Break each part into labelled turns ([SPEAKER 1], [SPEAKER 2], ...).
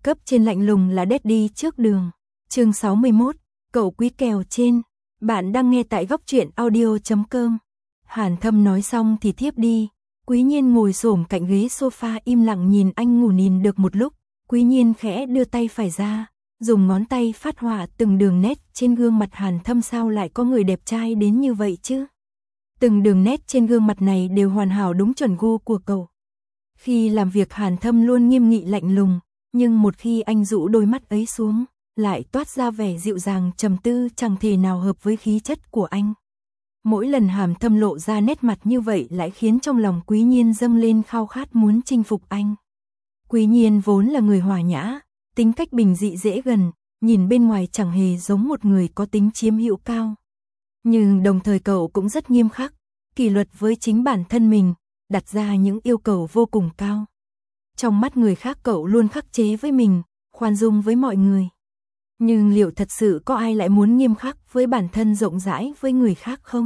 [SPEAKER 1] Cấp trên lạnh lùng là Daddy trước đường. Chương 61, cậu quý kèo trên. Bạn đang nghe tại góc truyện audio.com. Hàn Thâm nói xong thì thiếp đi. Quý Nhiên ngồi xổm cạnh ghế sofa im lặng nhìn anh ngủ nhìn được một lúc. Quý Nhiên khẽ đưa tay phải ra, dùng ngón tay phát họa từng đường nét trên gương mặt Hàn Thâm. Sao lại có người đẹp trai đến như vậy chứ? Từng đường nét trên gương mặt này đều hoàn hảo đúng chuẩn gu của cậu. Khi làm việc Hàn Thâm luôn nghiêm nghị lạnh lùng, nhưng một khi anh rũ đôi mắt ấy xuống, lại toát ra vẻ dịu dàng trầm tư chẳng thể nào hợp với khí chất của anh. Mỗi lần Hàn Thâm lộ ra nét mặt như vậy lại khiến trong lòng Quý Nhiên dâng lên khao khát muốn chinh phục anh. Quý Nhiên vốn là người hòa nhã, tính cách bình dị dễ gần, nhìn bên ngoài chẳng hề giống một người có tính chiếm hữu cao. Nhưng đồng thời cậu cũng rất nghiêm khắc, kỷ luật với chính bản thân mình, đặt ra những yêu cầu vô cùng cao. Trong mắt người khác cậu luôn khắc chế với mình, khoan dung với mọi người. Nhưng liệu thật sự có ai lại muốn nghiêm khắc với bản thân rộng rãi với người khác không?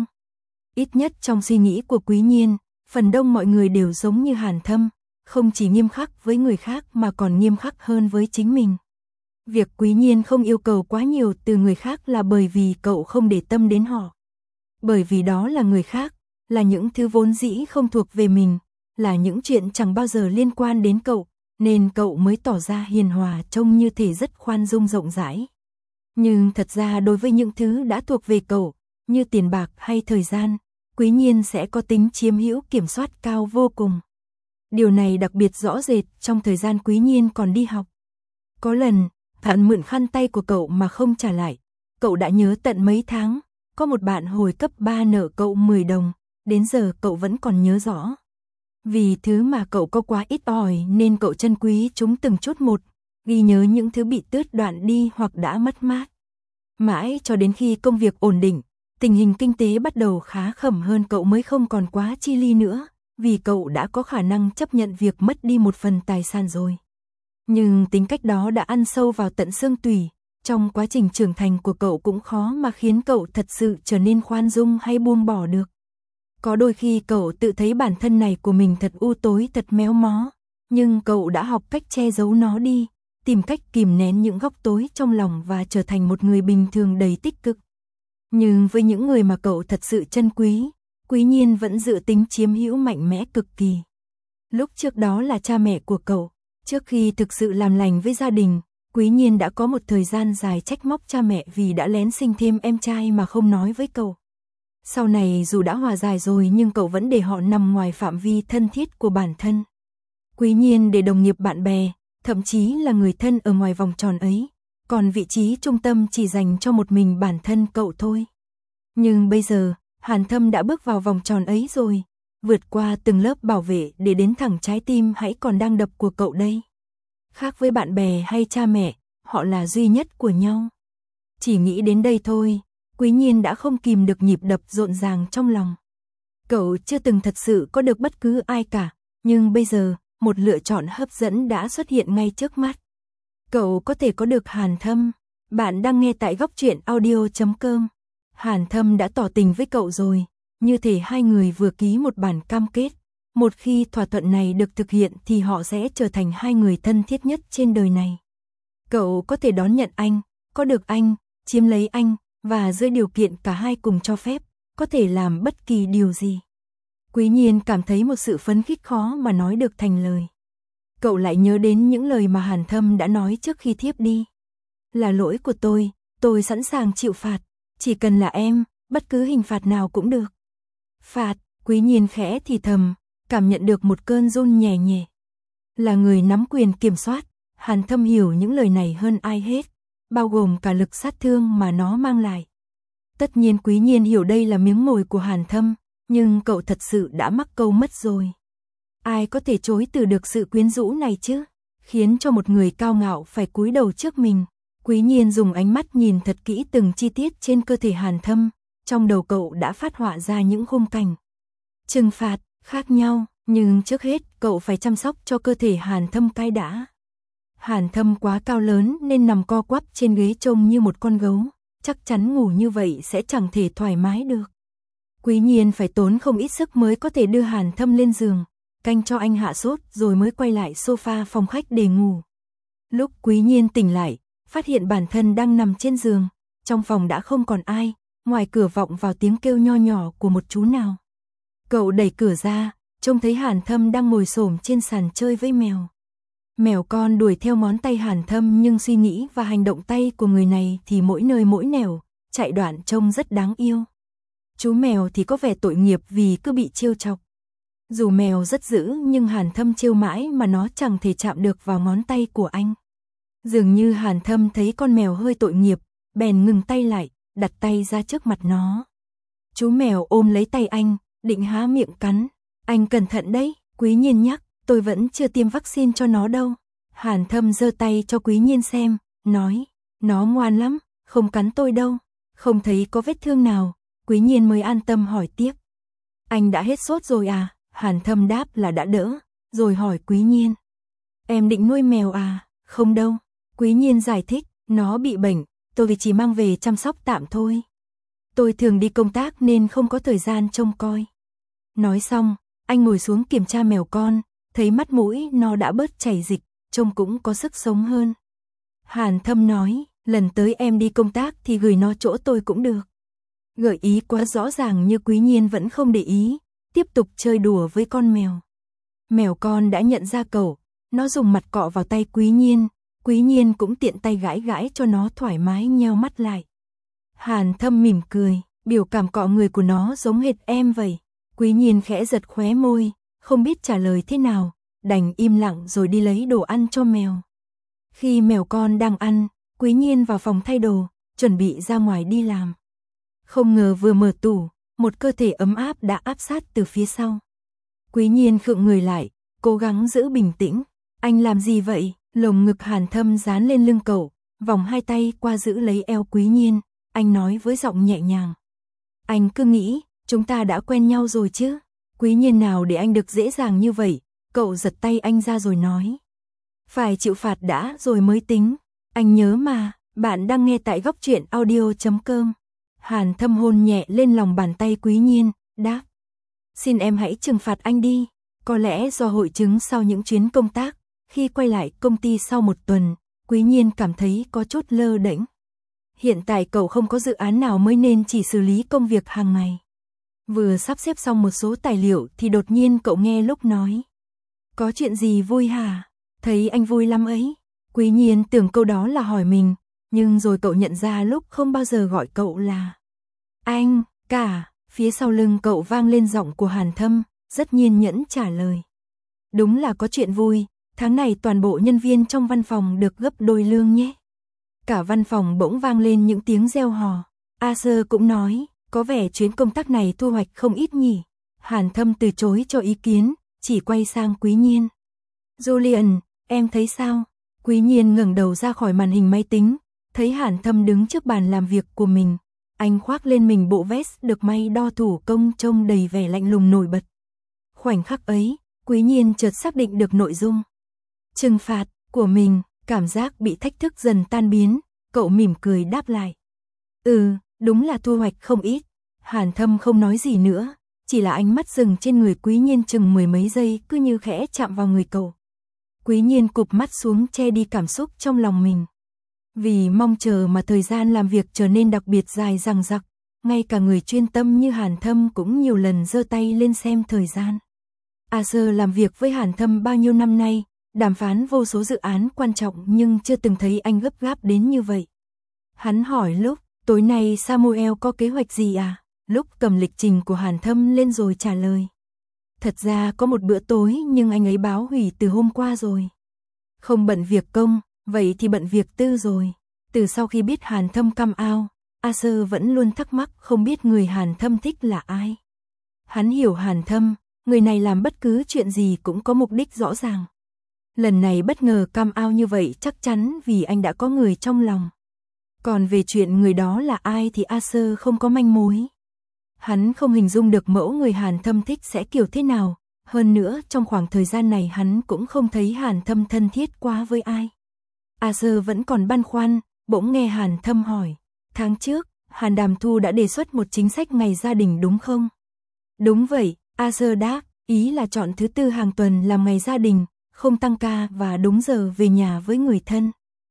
[SPEAKER 1] Ít nhất trong suy nghĩ của Quý Nhiên, phần đông mọi người đều giống như Hàn Thâm, không chỉ nghiêm khắc với người khác mà còn nghiêm khắc hơn với chính mình. Việc Quý Nhiên không yêu cầu quá nhiều từ người khác là bởi vì cậu không để tâm đến họ. Bởi vì đó là người khác, là những thứ vốn dĩ không thuộc về mình, là những chuyện chẳng bao giờ liên quan đến cậu, nên cậu mới tỏ ra hiền hòa trông như thể rất khoan dung rộng rãi. Nhưng thật ra đối với những thứ đã thuộc về cậu, như tiền bạc hay thời gian, Quý Nhiên sẽ có tính chiếm hữu kiểm soát cao vô cùng. Điều này đặc biệt rõ rệt trong thời gian Quý Nhiên còn đi học. Có lần, bạn mượn khăn tay của cậu mà không trả lại, cậu đã nhớ tận mấy tháng, có một bạn hồi cấp 3 nợ cậu 10 đồng, đến giờ cậu vẫn còn nhớ rõ. Vì thứ mà cậu có quá ít ỏi nên cậu trân quý chúng từng chút một, ghi nhớ những thứ bị tước đoạn đi hoặc đã mất mát. Mãi cho đến khi công việc ổn định, tình hình kinh tế bắt đầu khá khẩm hơn cậu mới không còn quá chi ly nữa, vì cậu đã có khả năng chấp nhận việc mất đi một phần tài sản rồi. Nhưng tính cách đó đã ăn sâu vào tận xương tủy, trong quá trình trưởng thành của cậu cũng khó mà khiến cậu thật sự trở nên khoan dung hay buông bỏ được. Có đôi khi cậu tự thấy bản thân này của mình thật u tối, thật méo mó, nhưng cậu đã học cách che giấu nó đi, tìm cách kìm nén những góc tối trong lòng và trở thành một người bình thường đầy tích cực. Nhưng với những người mà cậu thật sự trân quý, Quý Nhiên vẫn giữ tính chiếm hữu mạnh mẽ cực kỳ. Lúc trước đó là cha mẹ của cậu, trước khi thực sự làm lành với gia đình, Quý Nhiên đã có một thời gian dài trách móc cha mẹ vì đã lén sinh thêm em trai mà không nói với cậu. Sau này dù đã hòa giải rồi nhưng cậu vẫn để họ nằm ngoài phạm vi thân thiết của bản thân. Quý Nhiên để đồng nghiệp bạn bè, thậm chí là người thân ở ngoài vòng tròn ấy, còn vị trí trung tâm chỉ dành cho một mình bản thân cậu thôi. Nhưng bây giờ, Hàn Thâm đã bước vào vòng tròn ấy rồi, vượt qua từng lớp bảo vệ để đến thẳng trái tim hãy còn đang đập của cậu đây. Khác với bạn bè hay cha mẹ, họ là duy nhất của nhau. Chỉ nghĩ đến đây thôi, Quý Nhiên đã không kìm được nhịp đập rộn ràng trong lòng. Cậu chưa từng thật sự có được bất cứ ai cả, nhưng bây giờ, một lựa chọn hấp dẫn đã xuất hiện ngay trước mắt. Cậu có thể có được Hàn Thâm. Bạn đang nghe tại góc truyện audio.com. Hàn Thâm đã tỏ tình với cậu rồi, như thể hai người vừa ký một bản cam kết. Một khi thỏa thuận này được thực hiện thì họ sẽ trở thành hai người thân thiết nhất trên đời này. Cậu có thể đón nhận anh, có được anh, chiếm lấy anh, và dưới điều kiện cả hai cùng cho phép, có thể làm bất kỳ điều gì. Quý Nhiên cảm thấy một sự phấn khích khó mà nói được thành lời. Cậu lại nhớ đến những lời mà Hàn Thâm đã nói trước khi thiếp đi. Là lỗi của tôi sẵn sàng chịu phạt, chỉ cần là em, bất cứ hình phạt nào cũng được. Phạt, Quý Nhiên khẽ thì thầm, cảm nhận được một cơn run nhẹ nhẹ. Là người nắm quyền kiểm soát, Hàn Thâm hiểu những lời này hơn ai hết, bao gồm cả lực sát thương mà nó mang lại. Tất nhiên Quý Nhiên hiểu đây là miếng mồi của Hàn Thâm, nhưng cậu thật sự đã mắc câu mất rồi. Ai có thể chối từ được sự quyến rũ này chứ, khiến cho một người cao ngạo phải cúi đầu trước mình. Quý Nhiên dùng ánh mắt nhìn thật kỹ từng chi tiết trên cơ thể Hàn Thâm, trong đầu cậu đã phát họa ra những khung cảnh trừng phạt khác nhau, nhưng trước hết cậu phải chăm sóc cho cơ thể Hàn Thâm cái đã. Hàn Thâm quá cao lớn nên nằm co quắp trên ghế trông như một con gấu, chắc chắn ngủ như vậy sẽ chẳng thể thoải mái được. Quý Nhiên phải tốn không ít sức mới có thể đưa Hàn Thâm lên giường, canh cho anh hạ sốt rồi mới quay lại sofa phòng khách để ngủ. Lúc Quý Nhiên tỉnh lại, phát hiện bản thân đang nằm trên giường, trong phòng đã không còn ai, ngoài cửa vọng vào tiếng kêu nho nhỏ của một chú nào. Cậu đẩy cửa ra, trông thấy Hàn Thâm đang ngồi xổm trên sàn chơi với mèo. Mèo con đuổi theo ngón tay Hàn Thâm nhưng suy nghĩ và hành động tay của người này thì mỗi nơi mỗi nẻo, chạy đoạn trông rất đáng yêu. Chú mèo thì có vẻ tội nghiệp vì cứ bị trêu chọc. Dù mèo rất dữ nhưng Hàn Thâm trêu mãi mà nó chẳng thể chạm được vào ngón tay của anh. Dường như Hàn Thâm thấy con mèo hơi tội nghiệp, bèn ngừng tay lại, đặt tay ra trước mặt nó. Chú mèo ôm lấy tay anh, định há miệng cắn. Anh cẩn thận đấy, Quý Nhiên nhắc, tôi vẫn chưa tiêm vaccine cho nó đâu. Hàn Thâm giơ tay cho Quý Nhiên xem, nói, nó ngoan lắm, không cắn tôi đâu. Không thấy có vết thương nào, Quý Nhiên mới an tâm hỏi tiếp. Anh đã hết sốt rồi à? Hàn Thâm đáp là đã đỡ, rồi hỏi Quý Nhiên. Em định nuôi mèo à? Không đâu. Quý Nhiên giải thích, nó bị bệnh, tôi chỉ mang về chăm sóc tạm thôi. Tôi thường đi công tác nên không có thời gian trông coi. Nói xong, anh ngồi xuống kiểm tra mèo con, thấy mắt mũi nó đã bớt chảy dịch, trông cũng có sức sống hơn. Hàn Thâm nói, lần tới em đi công tác thì gửi nó chỗ tôi cũng được. Gợi ý quá rõ ràng như Quý Nhiên vẫn không để ý, tiếp tục chơi đùa với con mèo. Mèo con đã nhận ra cậu, nó dùng mặt cọ vào tay Quý Nhiên cũng tiện tay gãi gãi cho nó thoải mái nheo mắt lại. Hàn Thâm mỉm cười, biểu cảm cọ người của nó giống hệt em vậy. Quý Nhiên khẽ giật khóe môi, không biết trả lời thế nào, đành im lặng rồi đi lấy đồ ăn cho mèo. Khi mèo con đang ăn, Quý Nhiên vào phòng thay đồ, chuẩn bị ra ngoài đi làm. Không ngờ vừa mở tủ, một cơ thể ấm áp đã áp sát từ phía sau. Quý Nhiên khựng người lại, cố gắng giữ bình tĩnh. Anh làm gì vậy? Lồng ngực Hàn Thâm dán lên lưng cậu, vòng hai tay qua giữ lấy eo Quý Nhiên. Anh nói với giọng nhẹ nhàng. Anh cứ nghĩ, chúng ta đã quen nhau rồi chứ. Quý Nhiên nào để anh được dễ dàng như vậy. Cậu giật tay anh ra rồi nói. Phải chịu phạt đã rồi mới tính. Anh nhớ mà, bạn đang nghe tại Góc Truyện Audio.com. Hàn Thâm hôn nhẹ lên lòng bàn tay Quý Nhiên, đáp. Xin em hãy trừng phạt anh đi. Có lẽ do hội chứng sau những chuyến công tác, khi quay lại công ty sau một tuần, Quý Nhiên cảm thấy có chút lơ đễnh. Hiện tại cậu không có dự án nào mới nên chỉ xử lý công việc hàng ngày. Vừa sắp xếp xong một số tài liệu thì đột nhiên cậu nghe Lúc nói. Có chuyện gì vui hả? Thấy anh vui lắm ấy. Quý Nhiên tưởng câu đó là hỏi mình, nhưng rồi cậu nhận ra Lúc không bao giờ gọi cậu là anh cả. Phía sau lưng cậu vang lên giọng của Hàn Thâm, rất nhiên nhẫn trả lời. Đúng là có chuyện vui, tháng này toàn bộ nhân viên trong văn phòng được gấp đôi lương nhé. Cả văn phòng bỗng vang lên những tiếng reo hò. A Sơ cũng nói, có vẻ chuyến công tác này thu hoạch không ít nhỉ. Hàn Thâm từ chối cho ý kiến, chỉ quay sang Quý Nhiên. Julian, em thấy sao? Quý Nhiên ngẩng đầu ra khỏi màn hình máy tính, thấy Hàn Thâm đứng trước bàn làm việc của mình. Anh khoác lên mình bộ vest được may đo thủ công trông đầy vẻ lạnh lùng nổi bật. Khoảnh khắc ấy, Quý Nhiên chợt xác định được nội dung trừng phạt của mình, cảm giác bị thách thức dần tan biến, cậu mỉm cười đáp lại. Đúng là thu hoạch không ít. Hàn Thâm không nói gì nữa, chỉ là ánh mắt dừng trên người Quý Nhiên chừng mười mấy giây cứ như khẽ chạm vào người cậu. Quý Nhiên cụp mắt xuống che đi cảm xúc trong lòng mình. Vì mong chờ mà thời gian làm việc trở nên đặc biệt dài dằng dặc, ngay cả người chuyên tâm như Hàn Thâm cũng nhiều lần giơ tay lên xem thời gian. A Sơ làm việc với Hàn Thâm bao nhiêu năm nay, đàm phán vô số dự án quan trọng nhưng chưa từng thấy anh gấp gáp đến như vậy. Hắn hỏi Lúc, tối nay Samuel có kế hoạch gì à? Lúc cầm lịch trình của Hàn Thâm lên rồi trả lời. Thật ra có một bữa tối nhưng anh ấy báo hủy từ hôm qua rồi. Không bận việc công, vậy thì bận việc tư rồi. Từ sau khi biết Hàn Thâm come out, A Sơ vẫn luôn thắc mắc không biết người Hàn Thâm thích là ai. Hắn hiểu Hàn Thâm, người này làm bất cứ chuyện gì cũng có mục đích rõ ràng. Lần này bất ngờ come out như vậy chắc chắn vì anh đã có người trong lòng. Còn về chuyện người đó là ai thì A Sơ không có manh mối. Hắn không hình dung được mẫu người Hàn Thâm thích sẽ kiểu thế nào. Hơn nữa trong khoảng thời gian này hắn cũng không thấy Hàn Thâm thân thiết quá với ai. A Sơ vẫn còn băn khoăn, bỗng nghe Hàn Thâm hỏi. Tháng trước, Hàn Đàm Thu đã đề xuất một chính sách ngày gia đình đúng không? Đúng vậy, A Sơ đáp, ý là chọn thứ tư hàng tuần làm ngày gia đình, không tăng ca và đúng giờ về nhà với người thân.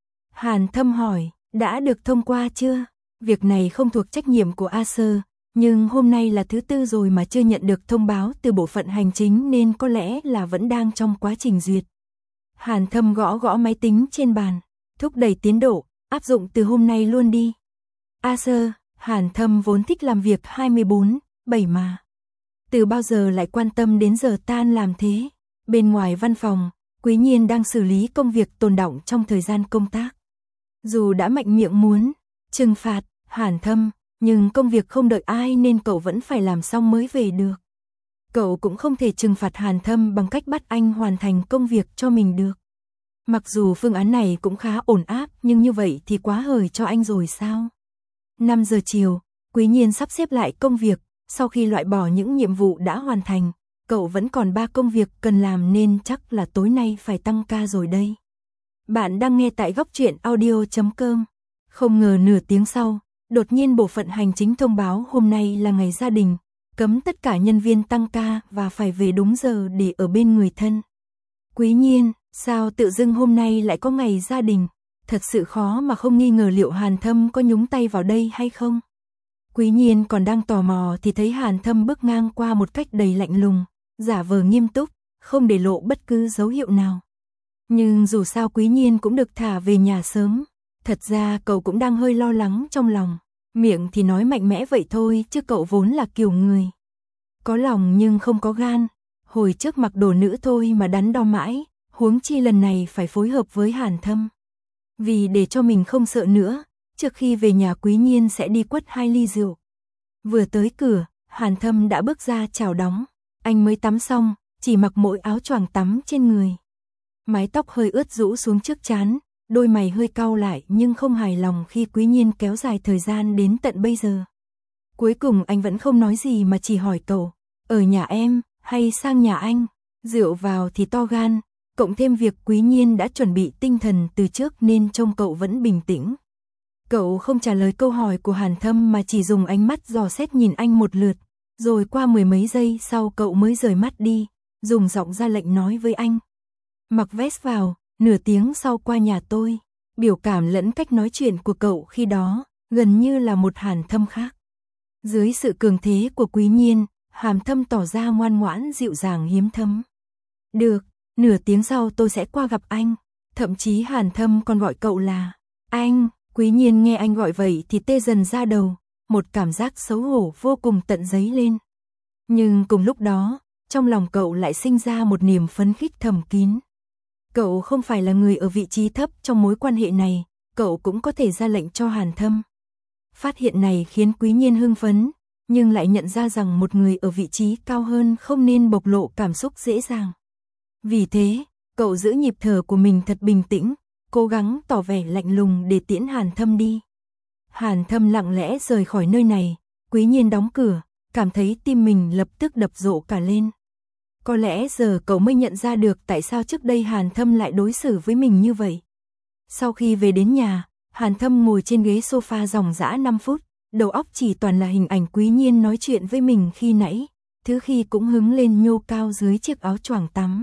[SPEAKER 1] Hàn Thâm hỏi, đã được thông qua chưa? Việc này không thuộc trách nhiệm của Acer, nhưng hôm nay là thứ tư rồi mà chưa nhận được thông báo từ bộ phận hành chính nên có lẽ là vẫn đang trong quá trình duyệt. Hàn Thâm gõ gõ máy tính trên bàn, thúc đẩy tiến độ, áp dụng từ hôm nay luôn đi. Acer, Hàn Thâm vốn thích làm việc 24/7 mà. Từ bao giờ lại quan tâm đến giờ tan làm thế? Bên ngoài văn phòng, Quý Nhiên đang xử lý công việc tồn đọng trong thời gian công tác. Dù đã mạnh miệng muốn trừng phạt Hàn Thâm, nhưng công việc không đợi ai nên cậu vẫn phải làm xong mới về được. Cậu cũng không thể trừng phạt Hàn Thâm bằng cách bắt anh hoàn thành công việc cho mình được. Mặc dù phương án này cũng khá ổn áp nhưng như vậy thì quá hời cho anh rồi sao? 5 giờ chiều, Quý Nhiên sắp xếp lại công việc, sau khi loại bỏ những nhiệm vụ đã hoàn thành, cậu vẫn còn 3 công việc cần làm nên chắc là tối nay phải tăng ca rồi đây. Bạn đang nghe tại góc truyện audio.com. Không ngờ nửa tiếng sau, đột nhiên bộ phận hành chính thông báo hôm nay là ngày gia đình, cấm tất cả nhân viên tăng ca và phải về đúng giờ để ở bên người thân. Quý Nhiên, sao tự dưng hôm nay lại có ngày gia đình? Thật sự khó mà không nghi ngờ liệu Hàn Thâm có nhúng tay vào đây hay không. Quý Nhiên còn đang tò mò thì thấy Hàn Thâm bước ngang qua một cách đầy lạnh lùng, giả vờ nghiêm túc, không để lộ bất cứ dấu hiệu nào. Nhưng dù sao Quý Nhiên cũng được thả về nhà sớm. Thật ra cậu cũng đang hơi lo lắng trong lòng. Miệng thì nói mạnh mẽ vậy thôi chứ cậu vốn là kiểu người có lòng nhưng không có gan. Hồi trước mặc đồ nữ thôi mà đắn đo mãi, huống chi lần này phải phối hợp với Hàn Thâm. Vì để cho mình không sợ nữa, trước khi về nhà Quý Nhiên sẽ đi quất 2 ly rượu. Vừa tới cửa, Hàn Thâm đã bước ra chào đón. Anh mới tắm xong, chỉ mặc mỗi áo choàng tắm trên người. Mái tóc hơi ướt rũ xuống trước trán, đôi mày hơi cau lại nhưng không hài lòng khi Quý Nhiên kéo dài thời gian đến tận bây giờ. Cuối cùng anh vẫn không nói gì mà chỉ hỏi cậu, ở nhà em, hay sang nhà anh? Rượu vào thì to gan, cộng thêm việc Quý Nhiên đã chuẩn bị tinh thần từ trước nên trông cậu vẫn bình tĩnh. Cậu không trả lời câu hỏi của Hàn Thâm mà chỉ dùng ánh mắt dò xét nhìn anh một lượt, rồi qua 10 mấy giây sau cậu mới rời mắt đi, dùng giọng ra lệnh nói với anh. Mặc vest vào, nửa tiếng sau qua nhà tôi. Biểu cảm lẫn cách nói chuyện của cậu khi đó, gần như là một Hàn Thâm khác. Dưới sự cường thế của Quý Nhiên, Hàn Thâm tỏ ra ngoan ngoãn dịu dàng hiếm thấm. Được, nửa tiếng sau tôi sẽ qua gặp anh. Thậm chí Hàn Thâm còn gọi cậu là anh. Quý Nhiên nghe anh gọi vậy thì tê dần ra đầu, một cảm giác xấu hổ vô cùng tận dấy lên. Nhưng cùng lúc đó, trong lòng cậu lại sinh ra một niềm phấn khích thầm kín. Cậu không phải là người ở vị trí thấp trong mối quan hệ này, cậu cũng có thể ra lệnh cho Hàn Thâm. Phát hiện này khiến Quý Nhiên hưng phấn, nhưng lại nhận ra rằng một người ở vị trí cao hơn không nên bộc lộ cảm xúc dễ dàng. Vì thế, cậu giữ nhịp thở của mình thật bình tĩnh, cố gắng tỏ vẻ lạnh lùng để tiễn Hàn Thâm đi. Hàn Thâm lặng lẽ rời khỏi nơi này, Quý Nhiên đóng cửa, cảm thấy tim mình lập tức đập rộ cả lên. Có lẽ giờ cậu mới nhận ra được tại sao trước đây Hàn Thâm lại đối xử với mình như vậy. Sau khi về đến nhà, Hàn Thâm ngồi trên ghế sofa ròng rã 5 phút, đầu óc chỉ toàn là hình ảnh Quý Nhiên nói chuyện với mình khi nãy, thứ khi cũng hứng lên nhô cao dưới chiếc áo choàng tắm.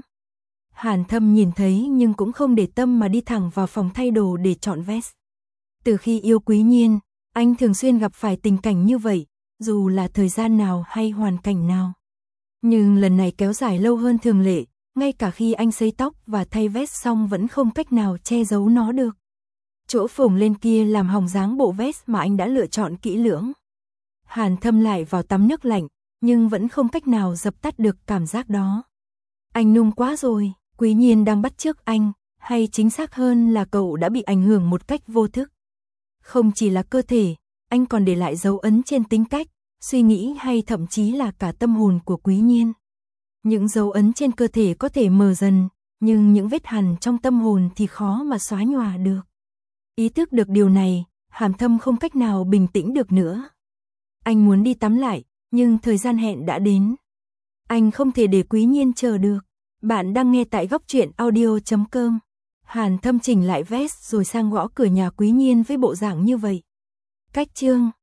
[SPEAKER 1] Hàn Thâm nhìn thấy nhưng cũng không để tâm mà đi thẳng vào phòng thay đồ để chọn vest. Từ khi yêu Quý Nhiên, anh thường xuyên gặp phải tình cảnh như vậy, dù là thời gian nào hay hoàn cảnh nào. Nhưng lần này kéo dài lâu hơn thường lệ, ngay cả khi anh sấy tóc và thay vest xong vẫn không cách nào che giấu nó được. Chỗ phồng lên kia làm hỏng dáng bộ vest mà anh đã lựa chọn kỹ lưỡng. Hàn Thâm lại vào tắm nước lạnh, nhưng vẫn không cách nào dập tắt được cảm giác đó. Anh nung quá rồi, Quý Nhiên đang bắt chước anh, hay chính xác hơn là cậu đã bị ảnh hưởng một cách vô thức. Không chỉ là cơ thể, anh còn để lại dấu ấn trên tính cách, suy nghĩ hay thậm chí là cả tâm hồn của Quý Nhiên. Những dấu ấn trên cơ thể có thể mờ dần, nhưng những vết hằn trong tâm hồn thì khó mà xóa nhòa được. Ý thức được điều này, Hàn Thâm không cách nào bình tĩnh được nữa. Anh muốn đi tắm lại, nhưng thời gian hẹn đã đến. Anh không thể để Quý Nhiên chờ được. Bạn đang nghe tại góc truyện audio.com. Hàn Thâm chỉnh lại vest rồi sang gõ cửa nhà Quý Nhiên với bộ dạng như vậy. Cách chương